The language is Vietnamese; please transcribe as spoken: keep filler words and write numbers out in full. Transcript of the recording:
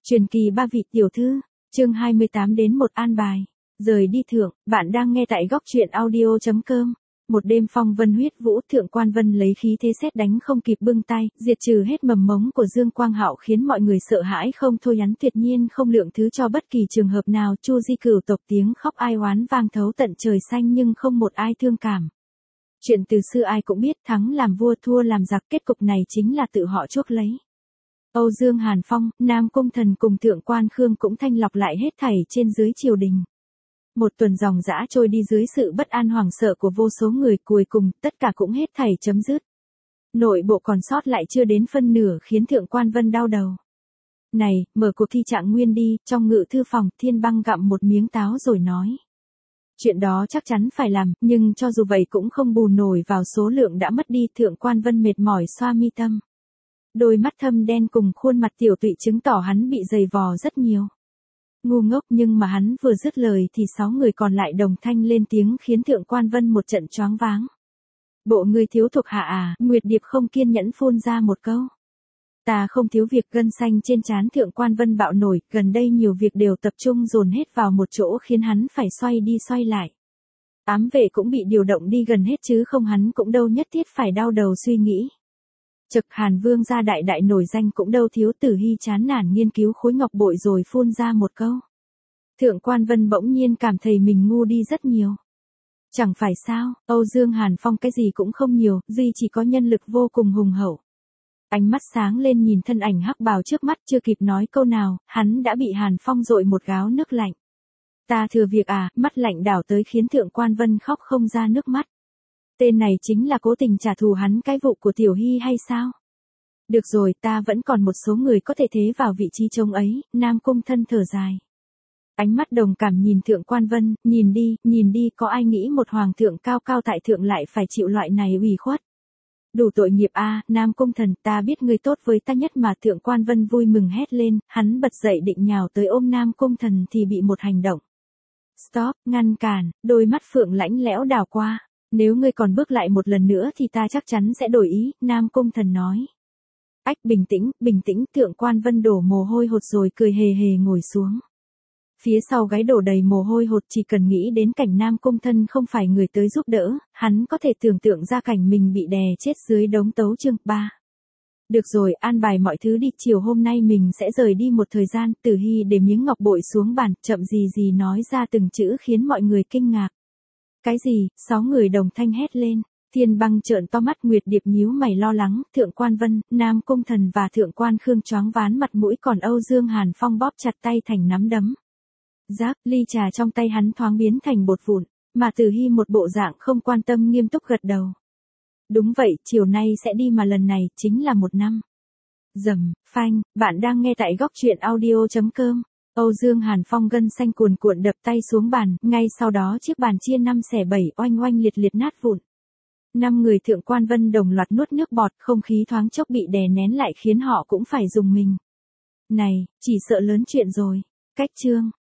Truyền kỳ ba vị tiểu thư, chương hai mươi tám đến một an bài. Rời đi thượng, bạn đang nghe tại góc truyện audio chấm com. Một đêm phong vân huyết vũ, Thượng Quan Vân lấy khí thế sét đánh không kịp bưng tay, diệt trừ hết mầm mống của Dương Quang Hạo khiến mọi người sợ hãi không thôi, hắn tuyệt nhiên không lượng thứ cho bất kỳ trường hợp nào. Chu Di cửu tộc tiếng khóc ai oán vang thấu tận trời xanh nhưng không một ai thương cảm. Chuyện từ xưa ai cũng biết, thắng làm vua thua làm giặc, kết cục này chính là tự họ chuốc lấy. Âu Dương Hàn Phong, Nam Cung Thần cùng Thượng Quan Khương cũng thanh lọc lại hết thảy trên dưới triều đình. Một tuần dòng dã trôi đi dưới sự bất an hoảng sợ của vô số người, cuối cùng tất cả cũng hết thảy chấm dứt. Nội bộ còn sót lại chưa đến phân nửa khiến Thượng Quan Vân đau đầu. Này, mở cuộc thi trạng nguyên đi. Trong ngự thư phòng, Thiên Băng gặm một miếng táo rồi nói. Chuyện đó chắc chắn phải làm, nhưng cho dù vậy cũng không bù nổi vào số lượng đã mất đi. Thượng Quan Vân mệt mỏi xoa mi tâm. Đôi mắt thâm đen cùng khuôn mặt tiểu tụy chứng tỏ hắn bị dày vò rất nhiều. Ngu ngốc, nhưng mà hắn vừa dứt lời thì sáu người còn lại đồng thanh lên tiếng khiến Thượng Quan Vân một trận choáng váng. Bộ ngươi thiếu thuộc hạ à? Nguyệt Điệp không kiên nhẫn phun ra một câu. Ta không thiếu việc. Gân xanh trên trán Thượng Quan Vân bạo nổi, gần đây nhiều việc đều tập trung dồn hết vào một chỗ khiến hắn phải xoay đi xoay lại. Ám vệ cũng bị điều động đi gần hết chứ không hắn cũng đâu nhất thiết phải đau đầu suy nghĩ. Trực Hàn Vương gia đại đại nổi danh cũng đâu thiếu. Tử Hy chán nản nghiên cứu khối ngọc bội rồi phun ra một câu. Thượng Quan Vân bỗng nhiên cảm thấy mình ngu đi rất nhiều. Chẳng phải sao, Âu Dương Hàn Phong cái gì cũng không nhiều, duy chỉ có nhân lực vô cùng hùng hậu. Ánh mắt sáng lên nhìn thân ảnh hắc bào trước mắt, chưa kịp nói câu nào, hắn đã bị Hàn Phong dội một gáo nước lạnh. Ta thừa việc à? Mắt lạnh đảo tới khiến Thượng Quan Vân khóc không ra nước mắt. Tên này chính là cố tình trả thù hắn cái vụ của Tiểu Hy hay sao? Được rồi, ta vẫn còn một số người có thể thế vào vị trí trông ấy. Nam Cung Thân thở dài. Ánh mắt đồng cảm nhìn Thượng Quan Vân, nhìn đi, nhìn đi, có ai nghĩ một hoàng thượng cao cao tại thượng lại phải chịu loại này ủy khuất. Đủ tội nghiệp a. À, Nam Cung Thần, ta biết ngươi tốt với ta nhất mà. Thượng Quan Vân vui mừng hét lên, hắn bật dậy định nhào tới ôm Nam Cung Thần thì bị một hành động. Stop, ngăn cản. Đôi mắt Phượng lãnh lẽo đảo qua. Nếu ngươi còn bước lại một lần nữa thì ta chắc chắn sẽ đổi ý. Nam Cung Thần nói. Ách, bình tĩnh, bình tĩnh. Thượng Quan Vân đổ mồ hôi hột rồi cười hề hề ngồi xuống. Phía sau gáy đổ đầy mồ hôi hột, chỉ cần nghĩ đến cảnh Nam Cung Thân không phải người tới giúp đỡ, hắn có thể tưởng tượng ra cảnh mình bị đè chết dưới đống tấu chương. Ba. Được rồi, an bài mọi thứ đi, chiều hôm nay mình sẽ rời đi một thời gian. Tử Hy để miếng ngọc bội xuống bàn, chậm gì gì nói ra từng chữ khiến mọi người kinh ngạc. Cái gì? Sáu người đồng thanh hét lên. Thiên Băng trợn to mắt, Nguyệt Điệp nhíu mày lo lắng, Thượng Quan Vân, Nam Cung Thần và Thượng Quan Khương choáng váng mặt mũi, còn Âu Dương Hàn Phong bóp chặt tay thành nắm đấm. Giáp, ly trà trong tay hắn thoáng biến thành bột vụn, mà Tử Hy một bộ dạng không quan tâm nghiêm túc gật đầu. Đúng vậy, chiều nay sẽ đi mà lần này chính là một năm. Dầm, phanh, bạn đang nghe tại góc truyện audio chấm com. Âu Dương Hàn Phong gân xanh cuồn cuộn đập tay xuống bàn, ngay sau đó chiếc bàn chia năm xẻ bảy, oanh oanh liệt liệt nát vụn. Năm người Thượng Quan Vân đồng loạt nuốt nước bọt, không khí thoáng chốc bị đè nén lại khiến họ cũng phải dùng mình. Này, chỉ sợ lớn chuyện rồi. Cách chương